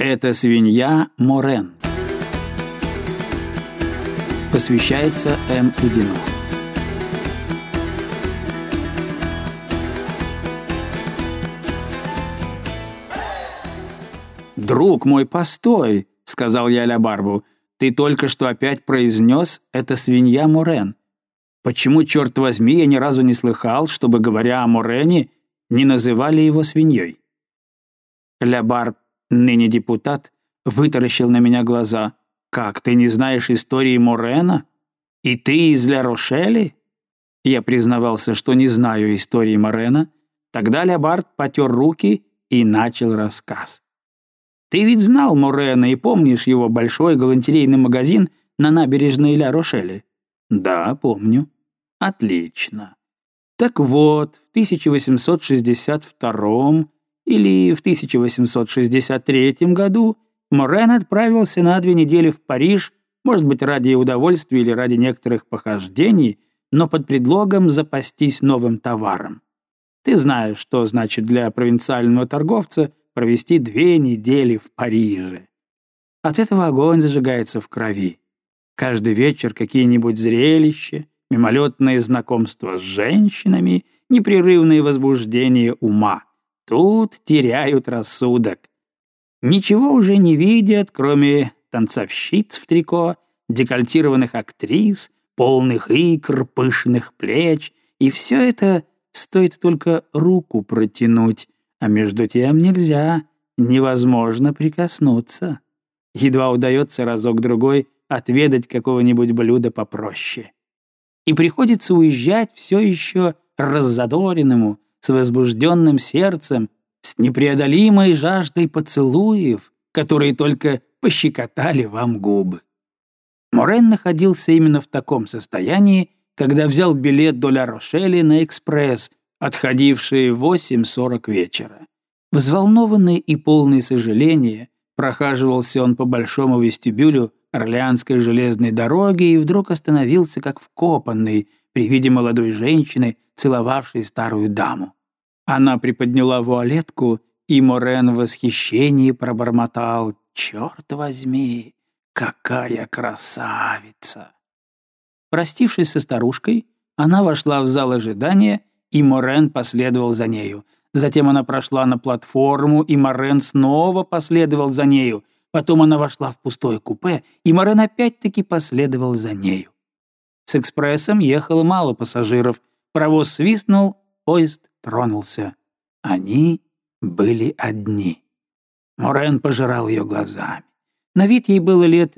Это свинья Морен. Посвящается М. Удину. «Друг мой, постой!» — сказал я Ля Барбу. «Ты только что опять произнес «это свинья Морен». Почему, черт возьми, я ни разу не слыхал, чтобы, говоря о Морене, не называли его свиньей?» Ля Барб, ныне депутат, вытаращил на меня глаза. «Как, ты не знаешь истории Морена? И ты из Ля-Рошели?» Я признавался, что не знаю истории Морена. Тогда Ля Барб потер руки и начал рассказ. «Ты ведь знал Морена и помнишь его большой галантерейный магазин на набережной Ля-Рошели?» «Да, помню». «Отлично. Так вот, в 1862 или в 1863 году Морен отправился на 2 недели в Париж, может быть, ради удовольствия или ради некоторых похождений, но под предлогом запастись новым товаром. Ты знаешь, что значит для провинциального торговца провести 2 недели в Париже. От этого огонь зажигается в крови. Каждый вечер какие-нибудь зрелища, мимолетные знакомства с женщинами, непрерывные возбуждения ума. Тут теряют рассудок. Ничего уже не видят, кроме танцовщиц в трико, декольтированных актрис, полных икр, пышных плеч, и все это стоит только руку протянуть, а между тем нельзя, невозможно прикоснуться. Едва удается разок-другой отведать какого-нибудь блюда попроще. И приходится уезжать все еще раззадоренному, с возбужденным сердцем, с непреодолимой жаждой поцелуев, которые только пощекотали вам губы. Морен находился именно в таком состоянии, когда взял билет до Ля-Рошели на экспресс, отходивший в 8:40 вечера. Взволнованный и полный сожаления, прохаживался он по большому вестибюлю Орлеанской железной дороги и вдруг остановился как вкопанный при виде молодой женщины, целовавшей старую даму. Она приподняла вуалетку, и Морен в восхищении пробормотал: «Черт возьми, какая красавица!» Простившись со старушкой, она вошла в зал ожидания, и Морен последовал за нею. Затем она прошла на платформу, и Морен снова последовал за нею. Потом она вошла в пустое купе, и Морен опять-таки последовал за нею. С экспрессом ехало мало пассажиров. Паровоз свистнул, поезд тронулся. Они были одни. Морен пожирал ее глазами. На вид ей было лет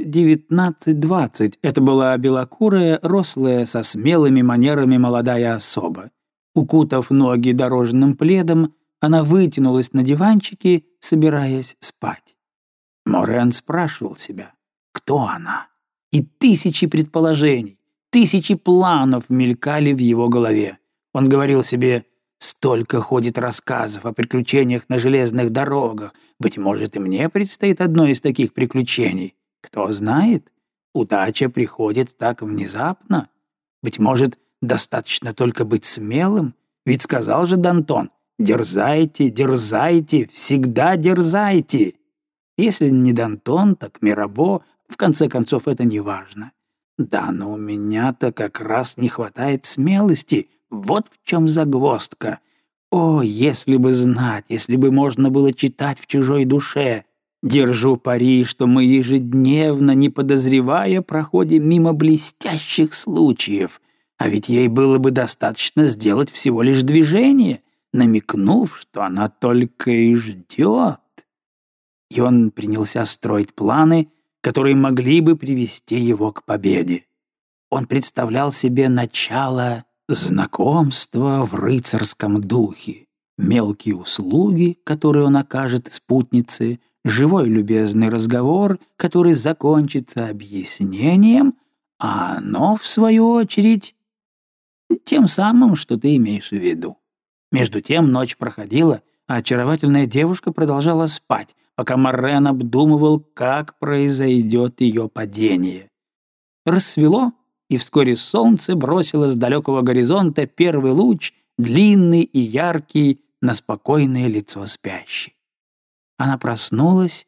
19-20. Это была белокурая, рослая, со смелыми манерами молодая особа. Укутав ноги дорожным пледом, она вытянулась на диванчике, собираясь спать. Морен спрашивал себя, кто она? И тысячи предположений, тысячи планов мелькали в его голове. Он говорил себе: столько ходит рассказов о приключениях на железных дорогах. Быть может, и мне предстоит одно из таких приключений. Кто знает, удача приходит так внезапно. Быть может, достаточно только быть смелым. Ведь сказал же Д'Антон: дерзайте, дерзайте, всегда дерзайте. Если не Д'Антон, так Мирабо. В конце концов, это не важно. Да, но у меня-то как раз не хватает смелости. Вот в чем загвоздка. О, если бы знать, если бы можно было читать в чужой душе. Держу пари, что мы ежедневно, не подозревая, проходим мимо блестящих случаев. А ведь ей было бы достаточно сделать всего лишь движение, намекнув, что она только и ждет. И он принялся строить планы, которые могли бы привести его к победе. Он представлял себе начало знакомства в рыцарском духе, мелкие услуги, которые он окажет спутнице, живой любезный разговор, который закончится объяснением, а оно, в свою очередь, тем самым, что ты имеешь в виду. Между тем ночь проходила, а очаровательная девушка продолжала спать, пока Морен обдумывал, как произойдет ее падение. Рассвело, и вскоре солнце бросило с далекого горизонта первый луч, длинный и яркий, на спокойное лицо спящей. Она проснулась,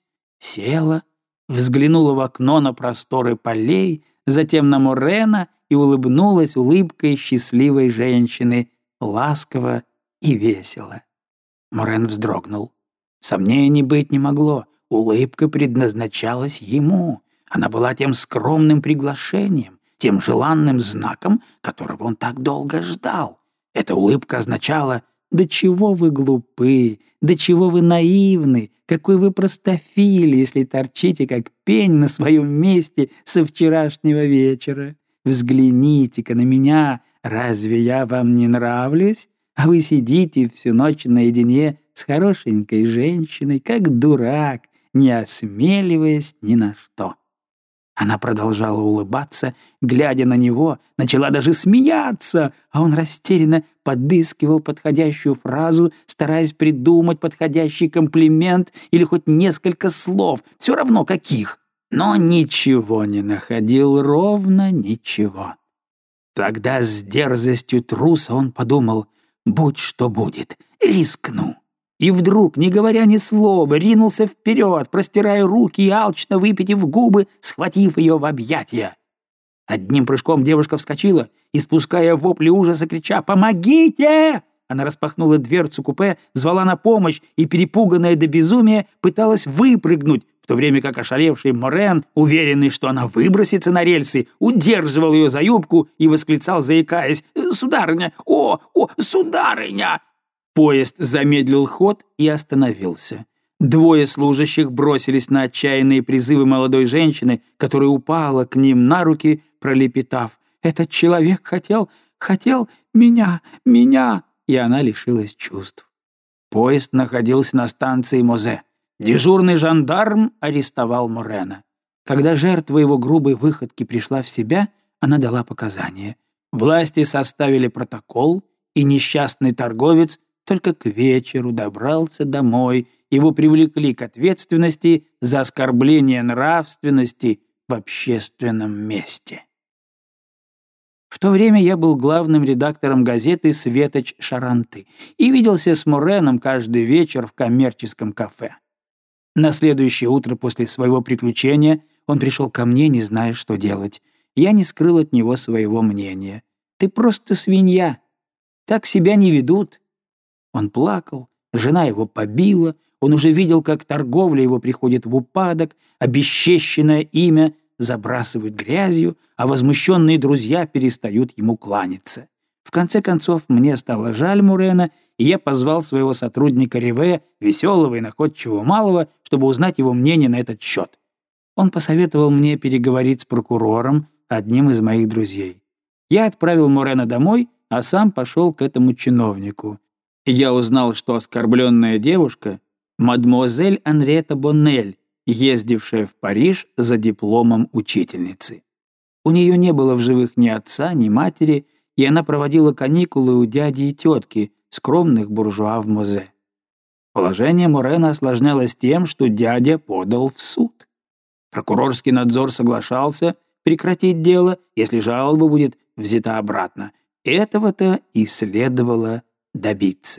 села, взглянула в окно на просторы полей, затем на Морена и улыбнулась улыбкой счастливой женщины, ласково и весело. Морен вздрогнул. Сомнений быть не могло, улыбка предназначалась ему. Она была тем скромным приглашением, тем желанным знаком, которого он так долго ждал. Эта улыбка означала: «Да чего вы глупы, да чего вы наивны, какой вы простофиль, если торчите, как пень на своем месте со вчерашнего вечера. Взгляните-ка на меня, разве я вам не нравлюсь? А вы сидите всю ночь наедине с хорошенькой женщиной, как дурак, не осмеливаясь ни на что». Она продолжала улыбаться, глядя на него, начала даже смеяться, а он растерянно подыскивал подходящую фразу, стараясь придумать подходящий комплимент или хоть несколько слов, все равно каких. Но ничего не находил, ровно ничего. Тогда с дерзостью труса он подумал: будь что будет, рискну. И вдруг, не говоря ни слова, ринулся вперед, простирая руки и алчно выпитив губы, схватив ее в объятия. Одним прыжком девушка вскочила, испуская вопли ужаса, крича: «Помогите!» Она распахнула дверцу купе, звала на помощь и, перепуганная до безумия, пыталась выпрыгнуть, в то время как ошалевший Морен, уверенный, что она выбросится на рельсы, удерживал ее за юбку и восклицал, заикаясь: «Сударыня! Сударыня!» Поезд замедлил ход и остановился. Двое служащих бросились на отчаянные призывы молодой женщины, которая упала к ним на руки, пролепетав: «Этот человек хотел меня!» И она лишилась чувств. Поезд находился на станции Мозе. Дежурный жандарм арестовал Морена. Когда жертва его грубой выходки пришла в себя, она дала показания. Власти составили протокол, и несчастный торговец только к вечеру добрался домой. Его привлекли к ответственности за оскорбление нравственности в общественном месте. В то время я был главным редактором газеты «Светоч Шаранты» и виделся с Мореном каждый вечер в коммерческом кафе. На следующее утро после своего приключения он пришел ко мне, не зная, что делать. Я не скрыл от него своего мнения. «Ты просто свинья. Так себя не ведут». Он плакал, жена его побила, он уже видел, как торговля его приходит в упадок, обесчещенное имя забрасывают грязью, а возмущенные друзья перестают ему кланяться. В конце концов, мне стало жаль Морена, и я позвал своего сотрудника Риве, веселого и находчивого малого, чтобы узнать его мнение на этот счет. Он посоветовал мне переговорить с прокурором, одним из моих друзей. Я отправил Морена домой, а сам пошел к этому чиновнику. Я узнал, что оскорбленная девушка — мадемуазель Анриета Боннель, ездившая в Париж за дипломом учительницы. У нее не было в живых ни отца, ни матери, и она проводила каникулы у дяди и тетки, скромных буржуа в Мозе. Положение Морена осложнялось тем, что дядя подал в суд. Прокурорский надзор соглашался прекратить дело, если жалоба будет взята обратно. Этого-то и следовало добиться.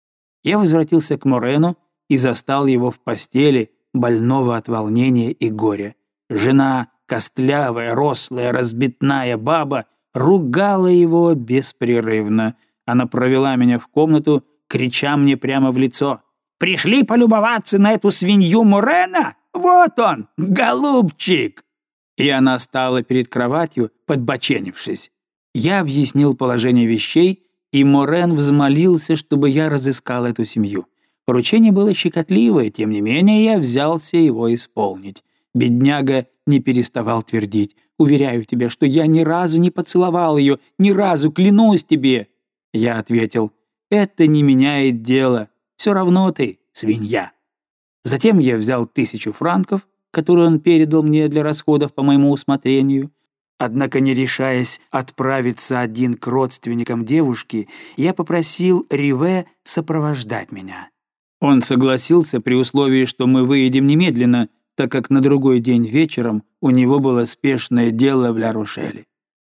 Я возвратился к Морену и застал его в постели, больного от волнения и горя. Жена, костлявая, рослая, разбитная баба, ругала его беспрерывно. Она провела меня в комнату, крича мне прямо в лицо: «Пришли полюбоваться на эту свинью Морена? Вот он, голубчик!» И она стала перед кроватью, подбоченившись. Я объяснил положение вещей, и Морен взмолился, чтобы я разыскал эту семью. Поручение было щекотливое, тем не менее я взялся его исполнить. Бедняга не переставал твердить: «Уверяю тебя, что я ни разу не поцеловал ее, ни разу, клянусь тебе!» Я ответил: «Это не меняет дело, все равно ты свинья». Затем я взял 1000 франков, которые он передал мне для расходов по моему усмотрению. Однако, не решаясь отправиться один к родственникам девушки, я попросил Риве сопровождать меня. Он согласился при условии, что мы выедем немедленно, так как на другой день вечером у него было спешное дело в Ля-Рошеле.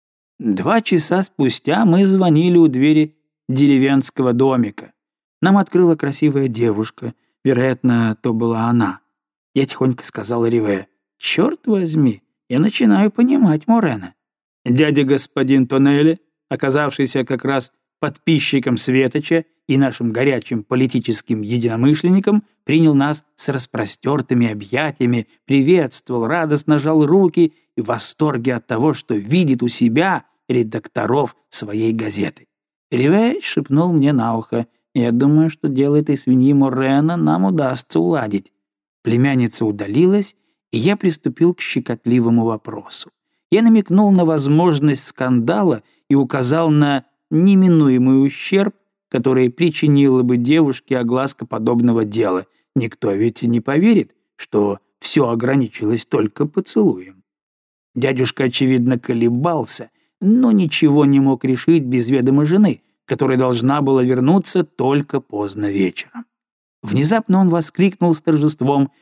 2 часа спустя мы звонили у двери деревенского домика. Нам открыла красивая девушка, вероятно, то была она. Я тихонько сказал Риве: «Черт возьми, я начинаю понимать Морена». Дядя господин Тоннелли, оказавшийся как раз подписчиком Светоча и нашим горячим политическим единомышленником, принял нас с распростертыми объятиями, приветствовал, радостно жал руки и в восторге от того, что видит у себя редакторов своей газеты. Риве шепнул мне на ухо: «Я думаю, что дело этой свиньи Морена нам удастся уладить». Племянница удалилась, и я приступил к щекотливому вопросу. Я намекнул на возможность скандала и указал на неминуемый ущерб, который причинила бы девушке огласка подобного дела. Никто ведь не поверит, что все ограничилось только поцелуем. Дядюшка, очевидно, колебался, но ничего не мог решить без ведома жены, которая должна была вернуться только поздно вечером. Внезапно он воскликнул с торжеством: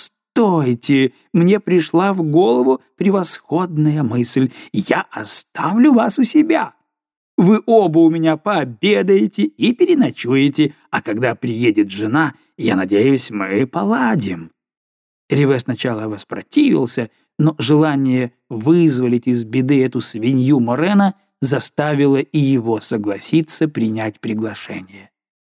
«Постойте, мне пришла в голову превосходная мысль. Я оставлю вас у себя. Вы оба у меня пообедаете и переночуете, а когда приедет жена, я надеюсь, мы поладим». Риве сначала воспротивился, но желание вызволить из беды эту свинью Морена заставило и его согласиться принять приглашение.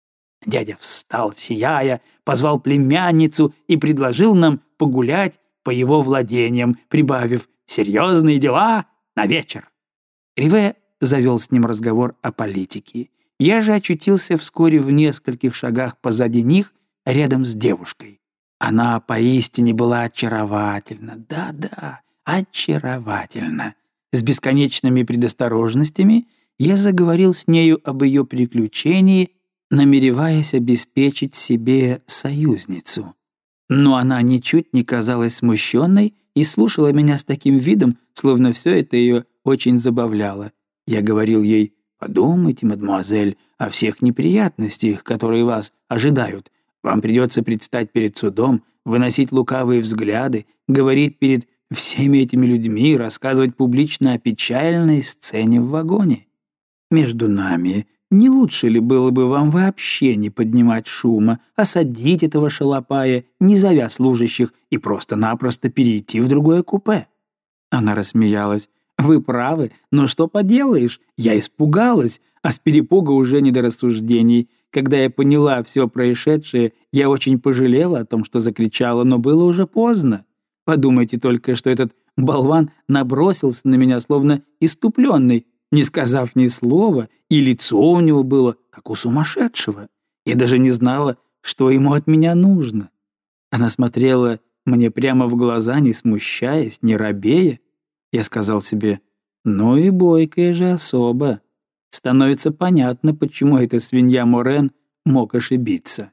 Дядя встал, сияя, позвал племянницу и предложил нам погулять по его владениям, прибавив: «Серьезные дела на вечер». Риве завел с ним разговор о политике. Я же очутился вскоре в нескольких шагах позади них, рядом с девушкой. Она поистине была очаровательна, да-да, очаровательна. С бесконечными предосторожностями я заговорил с нею об ее приключении, намереваясь обеспечить себе союзницу. Но она ничуть не казалась смущенной и слушала меня с таким видом, словно все это ее очень забавляло. Я говорил ей: «Подумайте, мадемуазель, о всех неприятностях, которые вас ожидают. Вам придется предстать перед судом, выносить лукавые взгляды, говорить перед всеми этими людьми, рассказывать публично о печальной сцене в вагоне. Между нами, не лучше ли было бы вам вообще не поднимать шума, осадить этого шалопая, не зовя служащих, и просто-напросто перейти в другое купе?» Она рассмеялась. «Вы правы, но что поделаешь? Я испугалась, а с перепуга уже не до рассуждений. Когда я поняла все происшедшее, я очень пожалела о том, что закричала, но было уже поздно. Подумайте только, что этот болван набросился на меня, словно исступленный, не сказав ни слова, и лицо у него было, как у сумасшедшего. Я даже не знала, что ему от меня нужно». Она смотрела мне прямо в глаза, не смущаясь, не робея. Я сказал себе: «Ну и бойкая же особа. Становится понятно, почему эта свинья Морен мог ошибиться».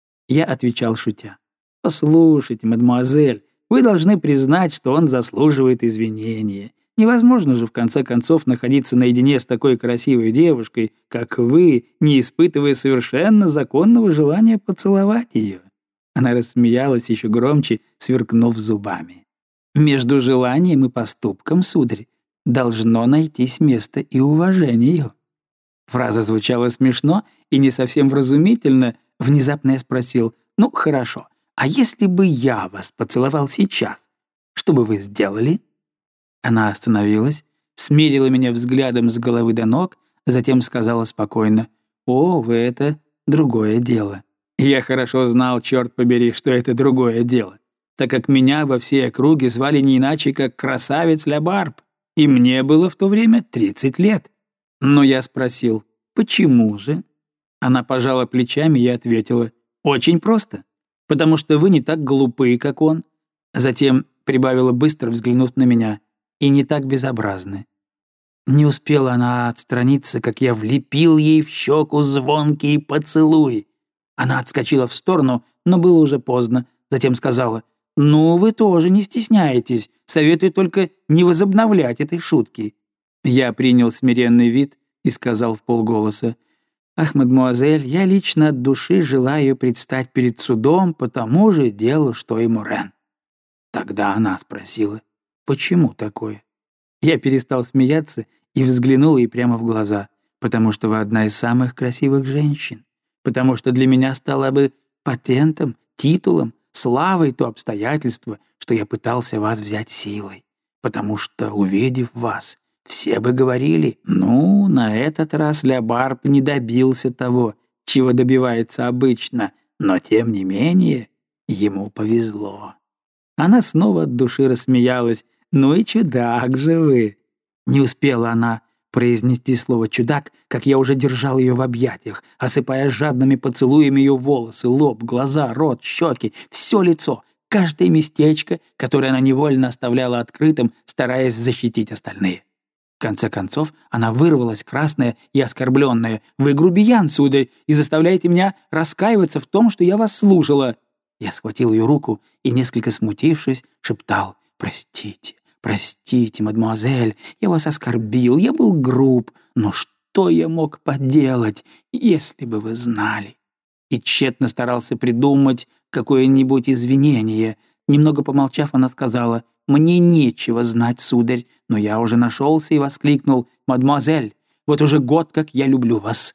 Я отвечал, шутя: «Послушайте, мадемуазель, вы должны признать, что он заслуживает извинения. Невозможно же, в конце концов, находиться наедине с такой красивой девушкой, как вы, не испытывая совершенно законного желания поцеловать ее». Она рассмеялась еще громче, сверкнув зубами. «Между желанием и поступком, сударь, должно найтись место и уважению». Фраза звучала смешно и не совсем вразумительно. Внезапно я спросил: «Ну, хорошо, а если бы я вас поцеловал сейчас, что бы вы сделали?» Она остановилась, смерила меня взглядом с головы до ног, затем сказала спокойно: «О, вы это другое дело». Я хорошо знал, черт побери, что это другое дело, так как меня во всей округе звали не иначе, как красавец Ля Барб, и мне было в то время 30 лет. Но я спросил: «Почему же?» Она пожала плечами и ответила: «Очень просто, потому что вы не так глупы, как он». Затем прибавила, быстро взглянув на меня: «И не так безобразны». Не успела она отстраниться, как я влепил ей в щеку звонкий поцелуй. Она отскочила в сторону, но было уже поздно. Затем сказала: «Ну, вы тоже не стесняйтесь. Советую только не возобновлять этой шутки». Я принял смиренный вид и сказал вполголоса: «Ах, мадемуазель, я лично от души желаю предстать перед судом по тому же делу, что и Морен». Тогда она спросила: «Почему такое?» Я перестал смеяться и взглянул ей прямо в глаза: «Потому что вы одна из самых красивых женщин. Потому что для меня стала бы патентом, титулом, славой то обстоятельство, что я пытался вас взять силой. Потому что, увидев вас, все бы говорили, ну, на этот раз Леобарб не добился того, чего добивается обычно, но, тем не менее, ему повезло». Она снова от души рассмеялась. «Ну и чудак же вы!» Не успела она произнести слово «чудак», как я уже держал ее в объятиях, осыпая жадными поцелуями ее волосы, лоб, глаза, рот, щеки, все лицо, каждое местечко, которое она невольно оставляла открытым, стараясь защитить остальные. В конце концов, она вырвалась, красная и оскорбленная. «Вы грубиян, сударь, и заставляете меня раскаиваться в том, что я вас слушала». Я схватил ее руку и, несколько смутившись, шептал: «Простите, простите, мадемуазель, я вас оскорбил, я был груб, но что я мог поделать, если бы вы знали?» И тщетно старался придумать какое-нибудь извинение. Немного помолчав, она сказала: «Мне нечего знать, сударь, но я уже нашелся» и воскликнул: «Мадемуазель, вот уже год, как я люблю вас».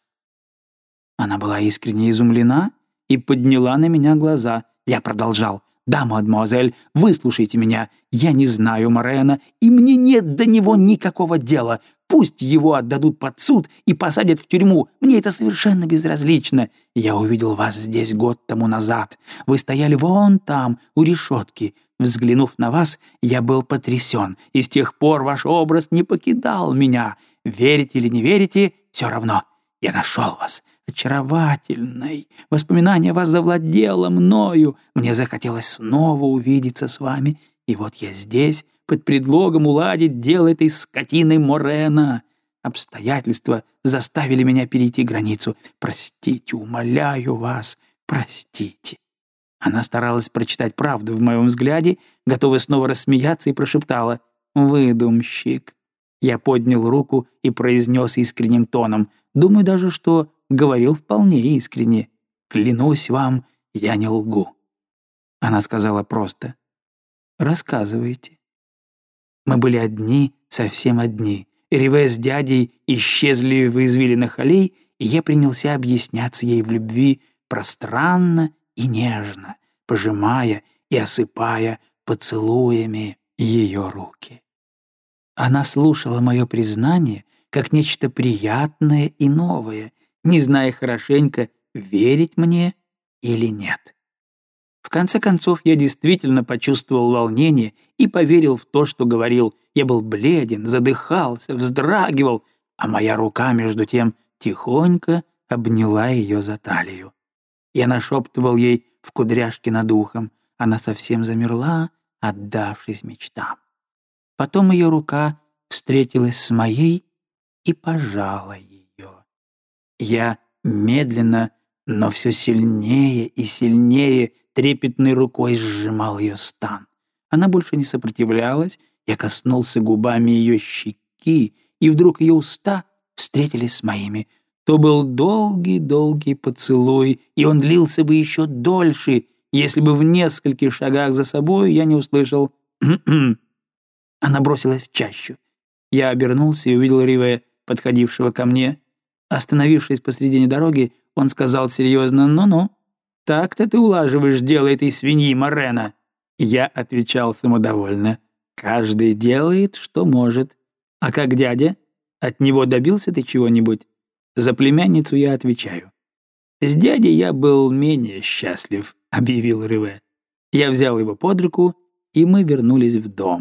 Она была искренне изумлена и подняла на меня глаза. Я продолжал: «Да, мадемуазель, выслушайте меня. Я не знаю Морена, и мне нет до него никакого дела. Пусть его отдадут под суд и посадят в тюрьму. Мне это совершенно безразлично. Я увидел вас здесь год тому назад. Вы стояли вон там, у решетки. Взглянув на вас, я был потрясен, и с тех пор ваш образ не покидал меня. Верите или не верите, все равно. Я нашел вас. Очаровательной. Воспоминание о вас завладело мною. Мне захотелось снова увидеться с вами. И вот я здесь, под предлогом уладить дело этой скотины Морена. Обстоятельства заставили меня перейти границу. Простите, умоляю вас, простите». Она старалась прочитать правду в моем взгляде, готовая снова рассмеяться, и прошептала: «Выдумщик». Я поднял руку и произнес искренним тоном, думаю даже, что говорил вполне искренне: «Клянусь вам, я не лгу». Она сказала просто: «Рассказывайте». Мы были одни, совсем одни. Риве с дядей исчезли в извилинах аллей, и я принялся объясняться ей в любви пространно и нежно, пожимая и осыпая поцелуями ее руки. Она слушала мое признание как нечто приятное и новое, не зная хорошенько, верить мне или нет. В конце концов, я действительно почувствовал волнение и поверил в то, что говорил. Я был бледен, задыхался, вздрагивал, а моя рука, между тем, тихонько обняла ее за талию. Я нашептывал ей в кудряшки над ухом. Она совсем замерла, отдавшись мечтам. Потом ее рука встретилась с моей и пожала ее. Я медленно, но все сильнее и сильнее трепетной рукой сжимал ее стан. Она больше не сопротивлялась, я коснулся губами ее щеки, и вдруг ее уста встретились с моими. То был долгий-долгий поцелуй, и он длился бы еще дольше, если бы в нескольких шагах за собой я не услышал «Кхм-кхм». Она бросилась в чащу. Я обернулся и увидел Риве, подходившего ко мне. Остановившись посредине дороги, он сказал серьезно: «Ну-ну, так-то ты улаживаешь дело этой свиньи Морена». Я отвечал самодовольно: «Каждый делает, что может. А как дядя? От него добился ты чего-нибудь?» За племянницу я отвечаю: «С дядей я был менее счастлив», — объявил Риве. Я взял его под руку, и мы вернулись в дом.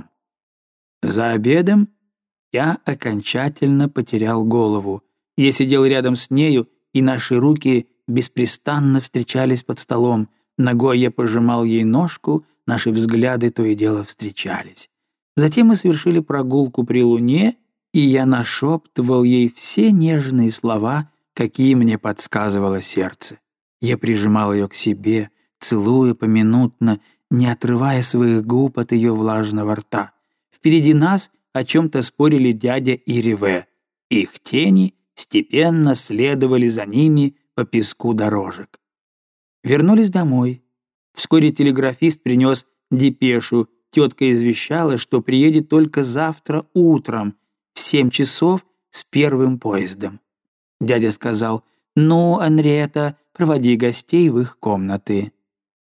За обедом я окончательно потерял голову. Я сидел рядом с нею, и наши руки беспрестанно встречались под столом. Ногой я пожимал ей ножку, наши взгляды то и дело встречались. Затем мы совершили прогулку при луне, и я нашептывал ей все нежные слова, какие мне подсказывало сердце. Я прижимал ее к себе, целуя поминутно, не отрывая своих губ от ее влажного рта. Впереди нас о чем-то спорили дядя и Риве. Их тени степенно следовали за ними по песку дорожек. Вернулись домой. Вскоре телеграфист принес депешу. Тетка извещала, что приедет только завтра утром, в 7 часов с первым поездом. Дядя сказал: «Ну, Анриета, проводи гостей в их комнаты».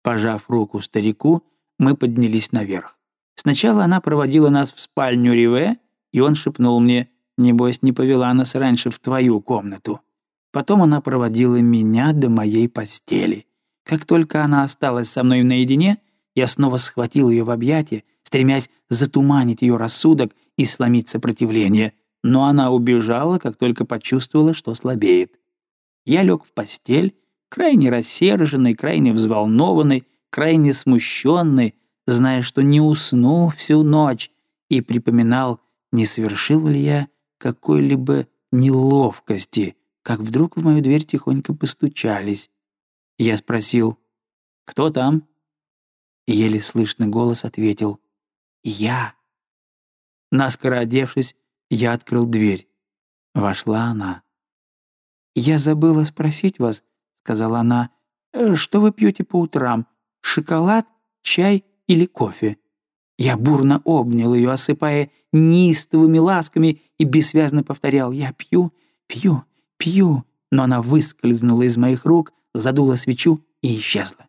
Пожав руку старику, мы поднялись наверх. Сначала она проводила нас в спальню Риве, и он шепнул мне: «Небось, не повела нас раньше в твою комнату». Потом она проводила меня до моей постели. Как только она осталась со мной наедине, я снова схватил ее в объятия, стремясь затуманить ее рассудок и сломить сопротивление, но она убежала, как только почувствовала, что слабеет. Я лег в постель, крайне рассерженный, крайне взволнованный, крайне смущенный, зная, что не усну всю ночь, и припоминал, не совершил ли я какой-либо неловкости, как вдруг в мою дверь тихонько постучались. Я спросил: «Кто там?» Еле слышный голос ответил: «Я». Наскоро одевшись, я открыл дверь. Вошла она. «Я забыла спросить вас», — сказала она, — «что вы пьете по утрам? Шоколад, чай или кофе?» Я бурно обнял ее, осыпая неистовыми ласками, и бессвязно повторял: «Я пью, пью, пью». Но она выскользнула из моих рук, задула свечу и исчезла.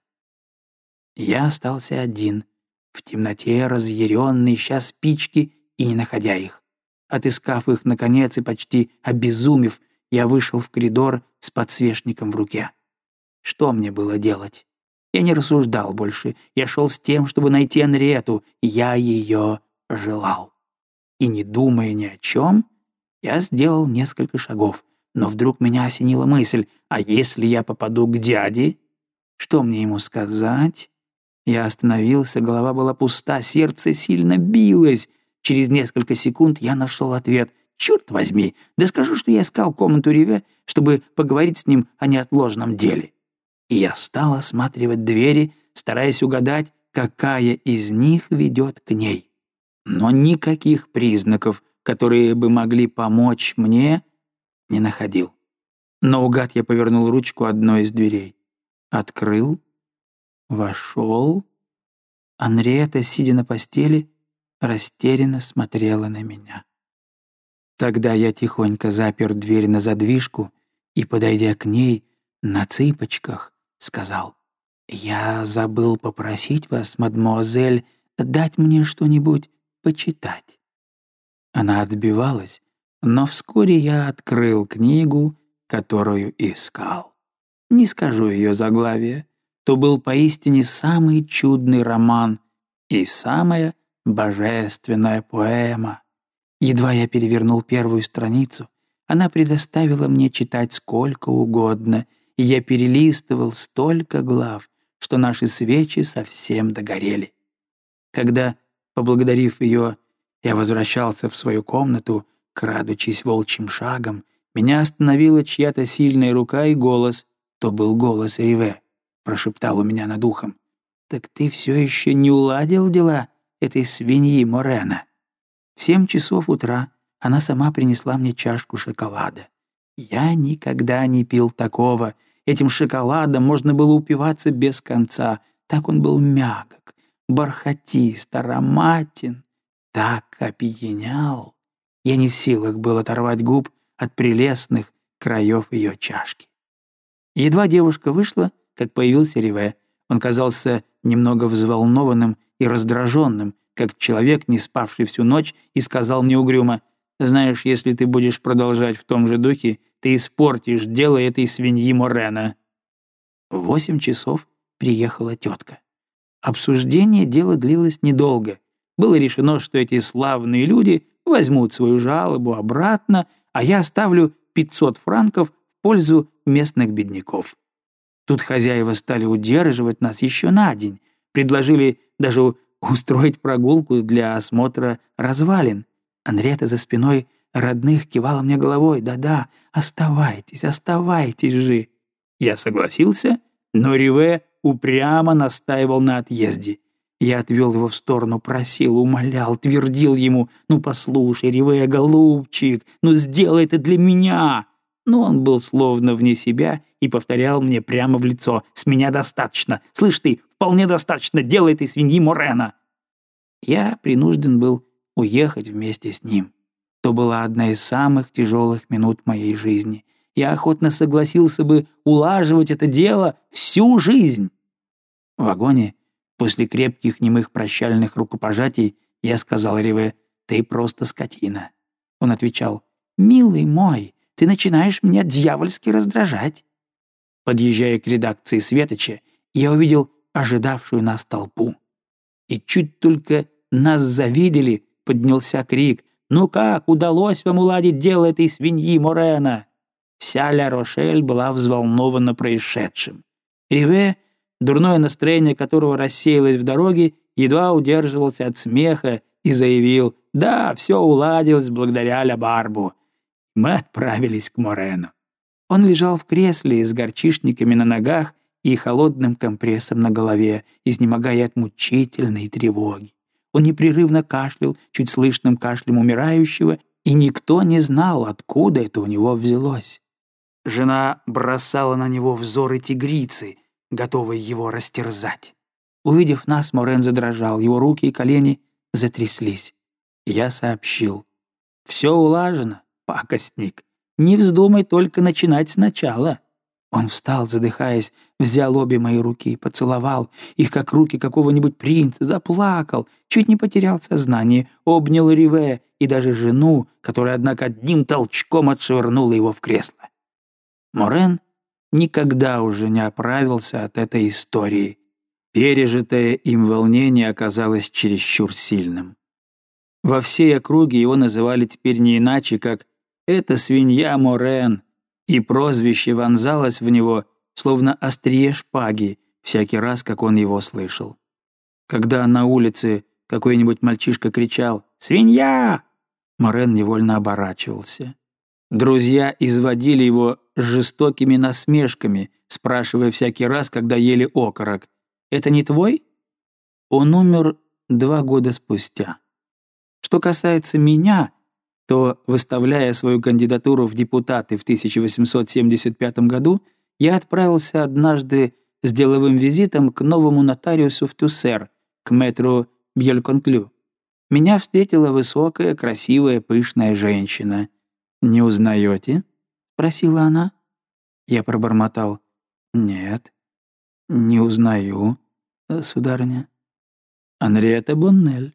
Я остался один, в темноте разъяренный, ища спички и не находя их. Отыскав их, наконец, и почти обезумев, я вышел в коридор с подсвечником в руке. Что мне было делать? Я не рассуждал больше. Я шел с тем, чтобы найти Анриету. Я ее желал. И не думая ни о чем, я сделал несколько шагов. Но вдруг меня осенила мысль: а если я попаду к дяде? Что мне ему сказать? Я остановился, голова была пуста, сердце сильно билось. Через несколько секунд я нашел ответ. Черт возьми, да скажу, что я искал комнату Риве, чтобы поговорить с ним о неотложном деле. И я стал осматривать двери, стараясь угадать, какая из них ведет к ней. Но никаких признаков, которые бы могли помочь мне, не находил. Наугад я повернул ручку одной из дверей. Открыл, вошел. Анриета, сидя на постели, растерянно смотрела на меня. Тогда я тихонько запер дверь на задвижку и, подойдя к ней на цыпочках, сказал: «Я забыл попросить вас, мадемуазель, дать мне что-нибудь почитать». Она отбивалась, но вскоре я открыл книгу, которую искал. Не скажу ее заглавие. То был поистине самый чудный роман и самая божественная поэма. Едва я перевернул первую страницу, она предоставила мне читать сколько угодно, и я перелистывал столько глав, что наши свечи совсем догорели. Когда, поблагодарив ее, я возвращался в свою комнату, крадучись волчьим шагом, меня остановила чья-то сильная рука и голос. То был голос Риве, прошептал у меня над ухом: «Так ты все еще не уладил дела этой свиньи Морена?» В 7 часов утра она сама принесла мне чашку шоколада. Я никогда не пил такого. Этим шоколадом можно было упиваться без конца. Так он был мягок, бархатист, ароматен. Так опьянял. Я не в силах был оторвать губ от прелестных краев ее чашки. Едва девушка вышла, как появился Риве. Он казался немного взволнованным и раздраженным, как человек, не спавший всю ночь, и сказал мне угрюмо: «Знаешь, если ты будешь продолжать в том же духе, ты испортишь дело этой свиньи Морена». В 8 часов приехала тетка. Обсуждение дела длилось недолго. Было решено, что эти славные люди возьмут свою жалобу обратно, а я оставлю 500 франков в пользу местных бедняков. Тут хозяева стали удерживать нас еще на день, предложили даже устроить прогулку для осмотра развалин. Анриета за спиной родных кивала мне головой: «Да-да, оставайтесь, оставайтесь же». Я согласился, но Риве упрямо настаивал на отъезде. Я отвел его в сторону, просил, умолял, твердил ему: «Ну послушай, Риве, голубчик, ну сделай это для меня». Но он был словно вне себя и повторял мне прямо в лицо: «С меня достаточно. Слышь ты, вполне достаточно. Делай этой свиньи Морена». Я принужден был уехать вместе с ним. То была одна из самых тяжелых минут моей жизни. Я охотно согласился бы улаживать это дело всю жизнь. В вагоне, после крепких немых прощальных рукопожатий, я сказал Риве: «Ты просто скотина». Он отвечал: «Милый мой, ты начинаешь меня дьявольски раздражать». Подъезжая к редакции «Светоча», я увидел ожидавшую нас толпу. И чуть только нас завидели, поднялся крик: «Ну как, удалось вам уладить дело этой свиньи Морена?» Вся Ля-Рошель была взволнована происшедшим. Риве, дурное настроение которого рассеялось в дороге, едва удерживался от смеха и заявил: «Да, все уладилось благодаря Ля Барбу». Мы отправились к Морену. Он лежал в кресле с горчишниками на ногах и холодным компрессом на голове, изнемогая от мучительной тревоги. Он непрерывно кашлял чуть слышным кашлем умирающего, и никто не знал, откуда это у него взялось. Жена бросала на него взоры тигрицы, готовой его растерзать. Увидев нас, Морен задрожал, его руки и колени затряслись. Я сообщил: «Все улажено, пакостник. Не вздумай только начинать сначала». Он встал, задыхаясь, взял обе мои руки, поцеловал их, как руки какого-нибудь принца, заплакал, чуть не потерял сознание, обнял Риве и даже жену, которая, однако, одним толчком отшвырнула его в кресло. Морен никогда уже не оправился от этой истории. Пережитое им волнение оказалось чересчур сильным. Во всей округе его называли теперь не иначе, как «эта свинья Морен», и прозвище вонзалось в него, словно острие шпаги, всякий раз, как он его слышал. Когда на улице какой-нибудь мальчишка кричал «Свинья!», Морен невольно оборачивался. Друзья изводили его жестокими насмешками, спрашивая всякий раз, когда ели окорок: «Это не твой?» Он умер 2 года спустя. Что касается меня, то, выставляя свою кандидатуру в депутаты в 1875 году, я отправился однажды с деловым визитом к новому нотариусу в Тюссер, к мэтру Бьельконклю. Меня встретила высокая, красивая, пышная женщина. «Не узнаете?» — спросила она. Я пробормотал: «Нет, не узнаю, сударыня». «Анриета Боннель».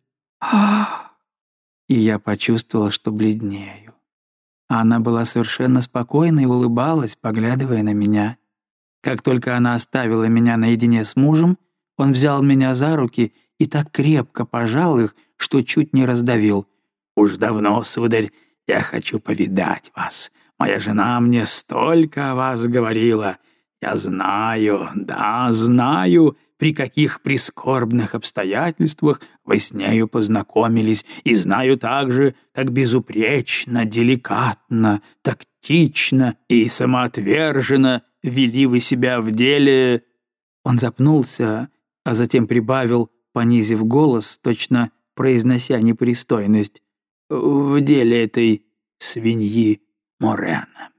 И я почувствовал, что бледнею. Она была совершенно спокойна и улыбалась, поглядывая на меня. Как только она оставила меня наедине с мужем, он взял меня за руки и так крепко пожал их, что чуть не раздавил. «Уж давно, сударь, я хочу повидать вас. Моя жена мне столько о вас говорила. Я знаю, да, знаю, при каких прискорбных обстоятельствах вы с нею познакомились, и знаю также, как безупречно, деликатно, тактично и самоотверженно вели вы себя в деле». Он запнулся, а затем прибавил, понизив голос, точно произнося непристойность: «в деле этой свиньи Морена».